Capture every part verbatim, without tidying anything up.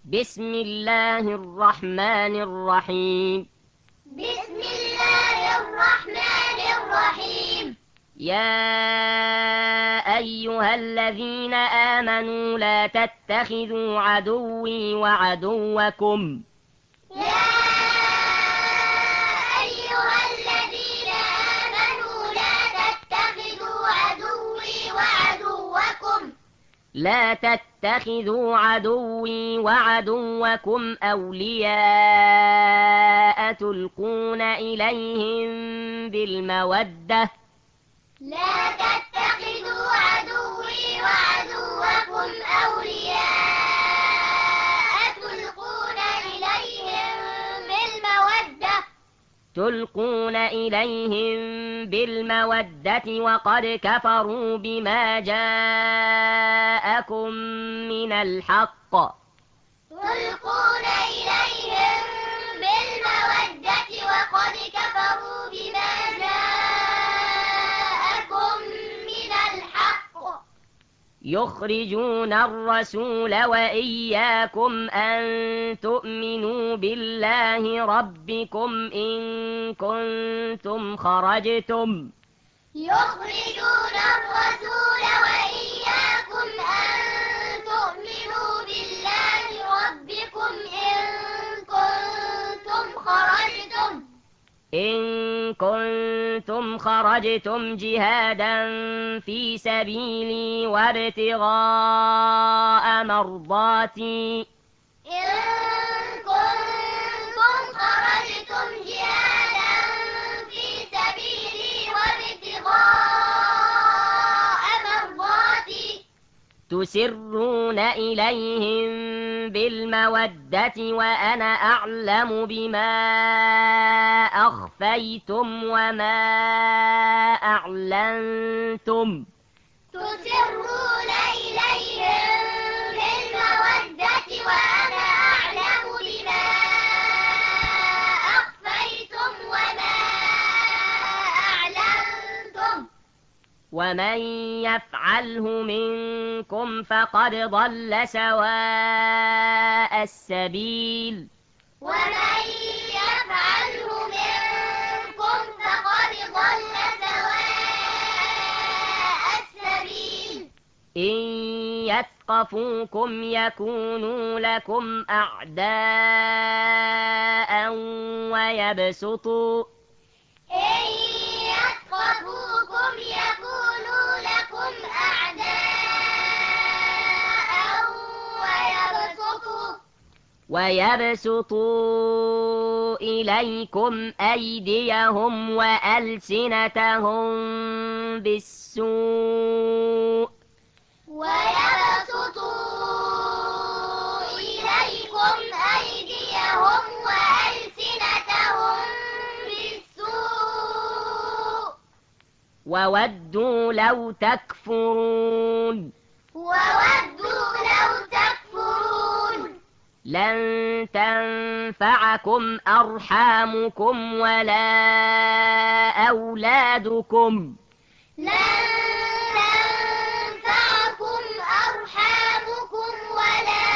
بسم الله الرحمن الرحيم. بسم الله الرحمن الرحيم. يا أيها الذين آمنوا لا تتخذوا عدوي وعدوكم يا أيها الذين آمنوا لا تتخذوا عدوي وعدوكم لا تتخذوا عدوي وعدوكم أولياء تلقون إليهم بالمودة لا تتخذوا عدوي وعدوكم أولياء تلقون إليهم بالمودة تلقون إليهم بالمودة وقد كفروا بما جاءكم من الحق تلقون إليهم بالمودة وقد كفروا بما جاءكم من الحق يخرجون الرسول وإياكم أن تؤمنوا بالله ربكم إن كنتم خرجتم يخرجون الرسول وإياكم أن تؤمنوا بالله ربكم إن كنتم خرجتم إن كنتم خرجتم جهادا في سبيلي وابتغاء مرضاتي إن كنتم خرجتم جهادا في سبيلي وابتغاء مرضاتي تسرون إليهم بالمودة وأنا أعلم بما أخفيتم وما أعلنتم تسرون إليهم بالمودة وأنا أعلم بما أخفيتم وما أعلنتم ومن يفعله منكم فقد ضل سواء السبيل ومن يفعله منكم فقد ضل سواء السبيل إن يثقفوكم يكونوا لكم أعداء ويبسطوا إن يثقفوكم يكونوا لكم أعداء ويبسطوا ويبسطوا إليكم أيديهم وألسنتهم بالسوء ويبسطوا إليكم أيديهم وألسنتهم بالسوء وودوا لو تكفرون وودوا لو تكفرون لن تنفعكم أرحامكم ولا أولادكم لن تنفعكم أرحامكم ولا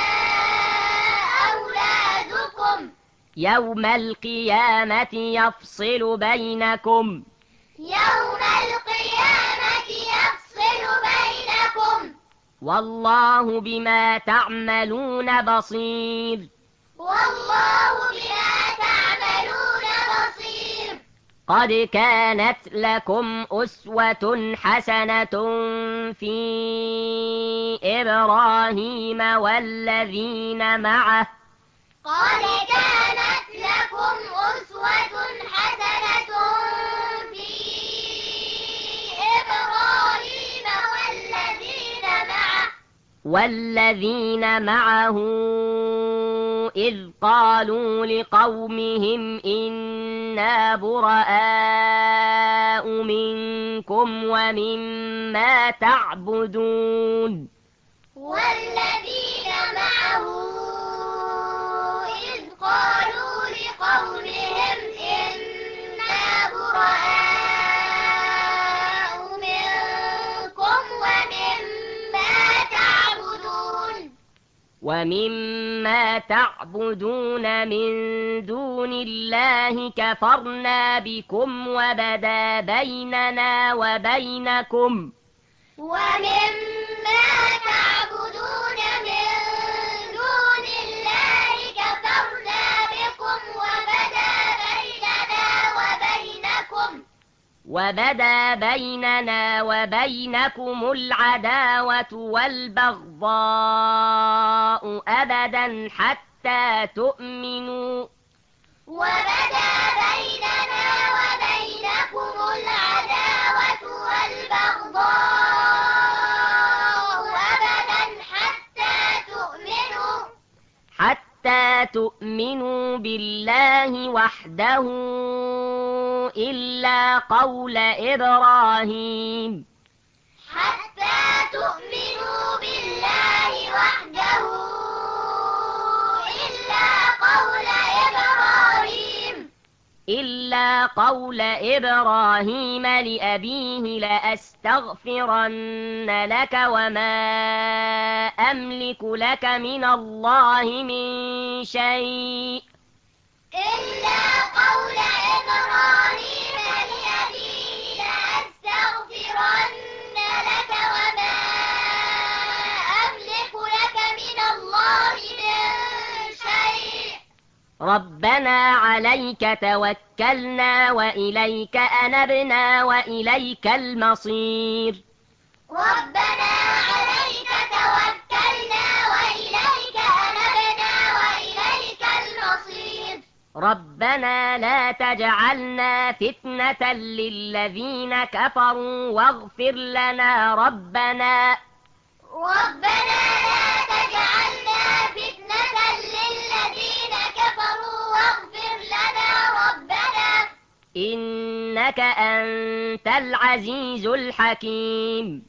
أولادكم يوم القيامة يفصل بينكم يوم القيامة يفصل بينكم والله بما تعملون بصير والله بما تعملون بصير قد كانت لكم أسوة حسنة في إبراهيم والذين معه قد كانت لكم أسوة حسنة في إبراهيم والذين معه والذين معه إذ قالوا لقومهم إنا براء منكم ومما تعبدون والذين معه إذ قالوا لقومهم إنا براء منكم ومما تعبدون ومما تعبدون من دون الله كفرنا بكم وبدا بيننا وبينكم ومما تعبدون من دون الله كفرنا بكم وبدا بيننا وبينكم وبدا بيننا وبينكم العداوة والبغضاء أبدا حتى تؤمنوا وبدا بيننا وبينكم العداوة والبغضاء أبدا حتى تؤمنوا حتى تؤمنوا بالله وحده إلا قول إبراهيم حتى تؤمنوا بالله وحده إلا قول إبراهيم إلا قول إبراهيم لأبيه لأستغفرن لك وما أملك لك من الله من شيء إلا قول إبراهيم لأبيه لأستغفرن لك وما أملك لك من الله من شيء ربنا عليك توكلنا وإليك أنبنا وإليك المصير ربنا عليك توكلنا وإليك أنبنا وإليك المصير ربنا لا تجعلنا فتنة للذين كفروا واغفر لنا ربنا ربنا لا تجعلنا فتنة للذين كفروا واغفر لنا ربنا إنك أنت العزيز الحكيم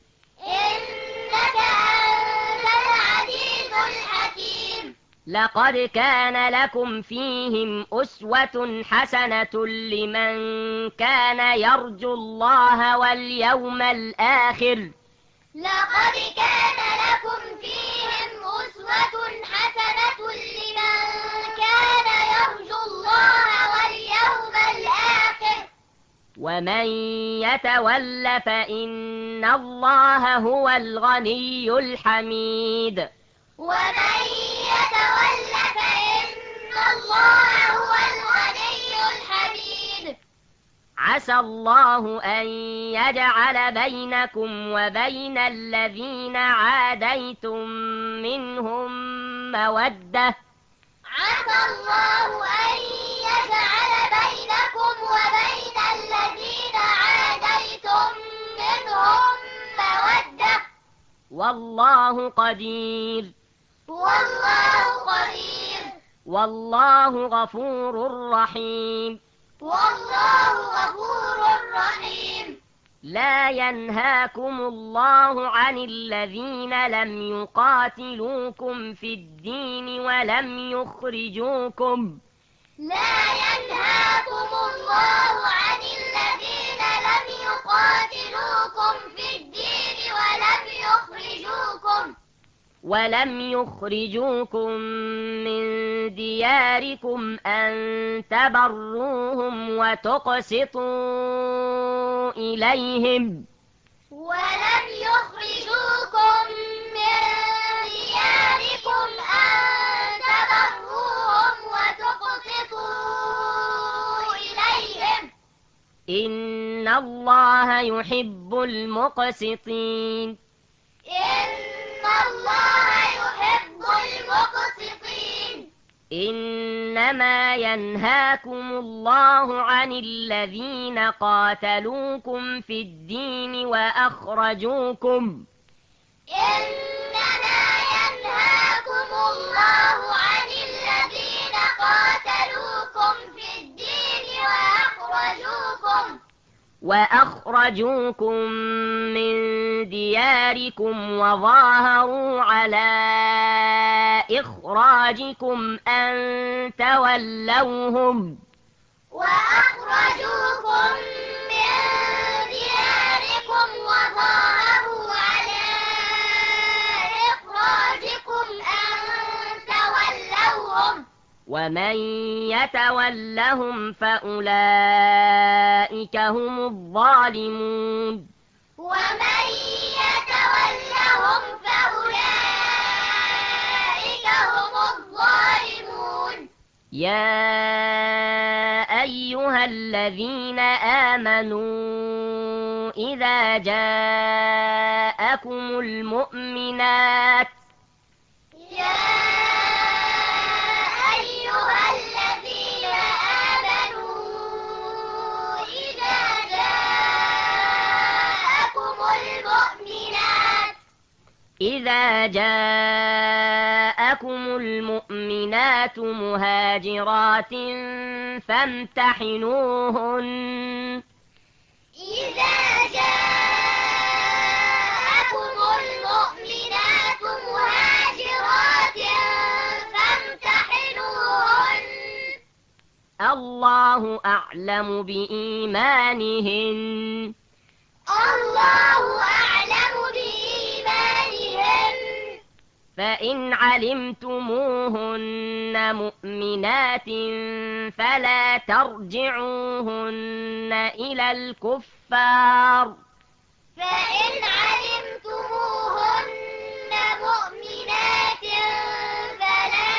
إنك أنت العزيز الحكيم لقد كان لكم فيهم أسوة حسنة لمن كان يرجو الله واليوم الآخر لقد كان لكم فيهم أسوة حسنة لمن كان يرجو الله واليوم الآخر ومن يتول فإن الله هو الغني الحميد ومن يتول فإن الله هو الغني الحميد عسى الله أن يجعل بينكم وبين الذين عاديتم منهم مودة عسى الله أن يجعل بينكم وبين الذين عاديتم منهم مودة والله قدير والله قدير والله غفور رحيم والله غفور رحيم لا ينهاكم الله عن الذين لم يقاتلوكم في الدين ولم يخرجوكم لا ينهاكم الله عن الذين لم يقاتلوكم في الدين ولم يخرجوكم ولم يخرجوكم من دياركم أن تبروهم وتقسطوا إليهم ولم يخرجوكم من دياركم أن تبروهم وتقسطوا إليهم إن الله يحب المقسطين إن الله يحب المقسطين إنما ينهاكم الله عن الذين قاتلوكم في الدين وأخرجوكم إنما ينهاكم الله عن الذين قاتلوكم في الدين وأخرجوكم وأخرجوكم من دياركم وظاهروا على إخراجكم أن تولوهم وأخرجوكم من دياركم وظاهروا على إخراجكم أن ومن يتولهم فأولئك هم الظالمون ومن يتولهم فأولئك هم الظالمون يا أيها الذين آمنوا إذا جاءكم المؤمنات يا أيها الذين آمنوا إذا جاءكم المؤمنات إذا جاءكم المؤمنات مهاجرات فامتحنوهن إذا جاءكم المؤمنات مهاجرات فامتحنوهن الله أعلم بإيمانهن الله أعلم بإيمانهن فإن علمتموهن مؤمنات فلا ترجعوهن إلى الكفار فإن علمتموهن مؤمنات فلا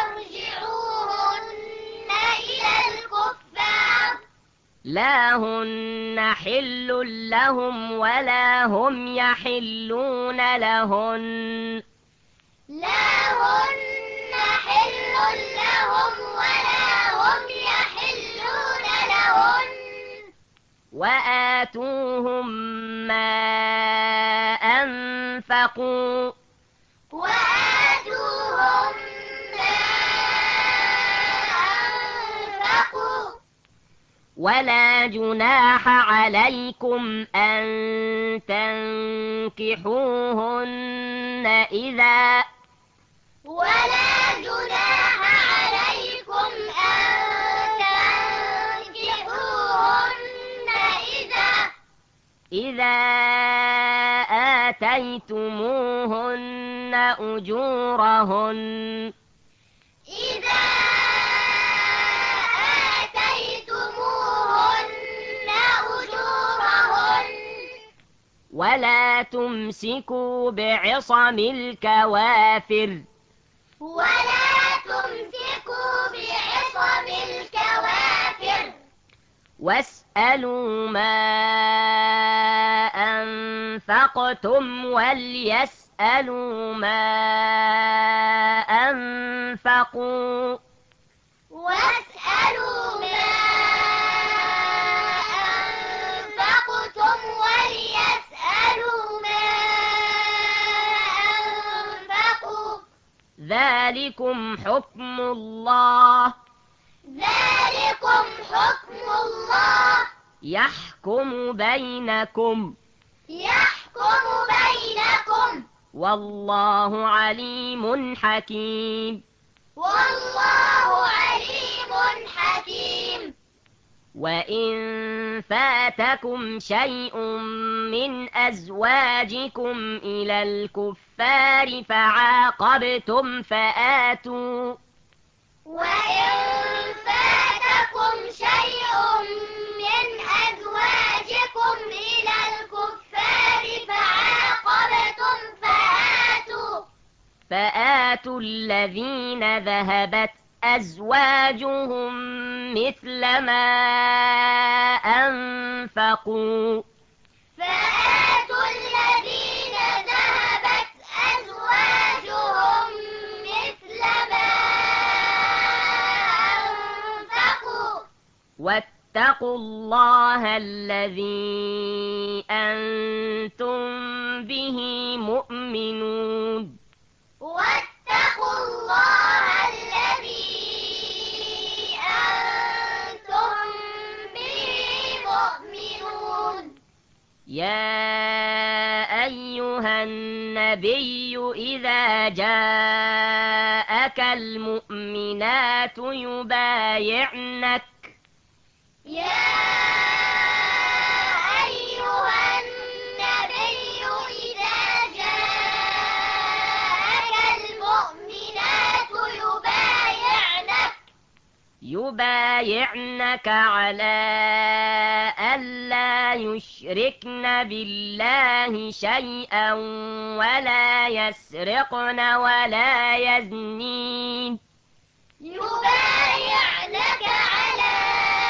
ترجعوهن إلى الكفار لا هن حل لهم ولا هم يحلون لهن لا هن حل لهم ولا هم يحلون لهن وآتوهم ما أنفقوا وآتوهم ما أنفقوا ولا جناح عليكم أن تنكحوهن إذا ولا جناح عليكم أن تنكحوهن إذا إذا آتيتموهن أجورهن إذا آتيتموهن أجورهن ولا تمسكوا بعصم الكوافر ولا تمسكوا بعصم الكوافر واسألوا ما أنفقتم وليسألوا ما أنفقوا واسألوا ما أنفقتم وليسألوا ما أنفقوا ذلكم حكم الله ذلكم حكم الله يحكم بينكم يحكم بينكم والله عليم حكيم والله عليم حكيم وإن فاتكم شيء من أزواجكم إلى الكفار فعاقبتم فآتوا وإن فاتكم شيء من أزواجكم إلى الكفار فعاقبتم فآتوا فآتوا الذين ذهبت أزواجهم مثل ما أنفقوا فآتوا الذين ذهبت أزواجهم مثل ما أنفقوا واتقوا الله الذي أنتم به مؤمنون واتقوا الله الذي أنتم به مؤمنون يا أيها النبي إذا جاءك المؤمنات يبايعنك يا أيها النبي إذا جاءك المؤمنات يبايعنك يبايعنك على ألا يشركن بالله شيئا ولا يسرقن ولا يزنين يبايعنك على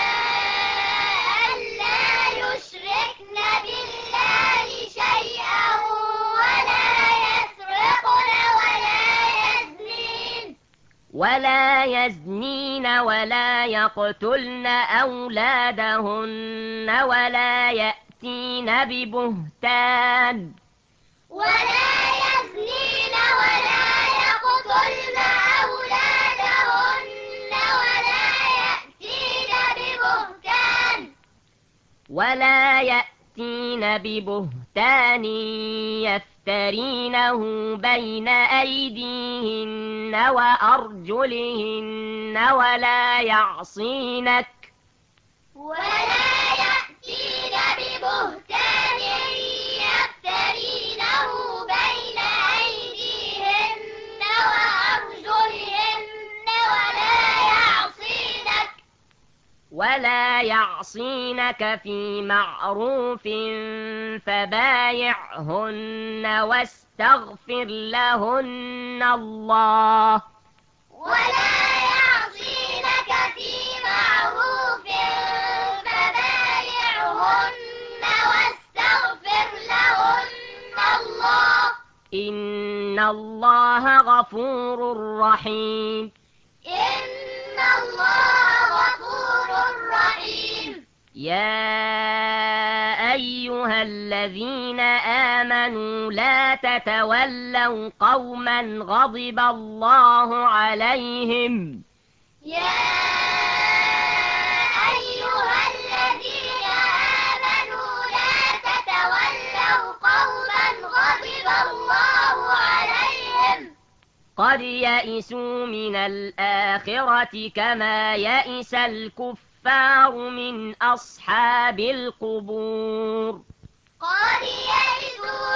ألا يشركن بالله شيئا ولا يسرقن ولا يزنين ولا يزنين ولا يقتلن أولادهن ولا يأتين ببهتان ولا يزنين ولا يقتلن أولادهن ولا يأتين ببهتان ولا يأتين ببهتان يفترينه بين أيديهن وأرجلهن ولا يعصينك ولا يأتين ببهتان يفترينه بين أيديهن وأرجلهن ولا يعصينك ولا يعصينك في معروف فبايعهن واستغفر لهن الله ولا يعصينك في معروف فبايعهن واستغفر لهن الله إن الله غفور رحيم إن الله غفور رحيم يا أيها الذين آمنوا لا تتولوا قوما غضب الله عليهم يا أيها الذين آمنوا لا تتولوا قوما غضب الله عليهم قد يئسوا من الآخرة كما يئس الكفار من أصحاب القبور قد يئسوا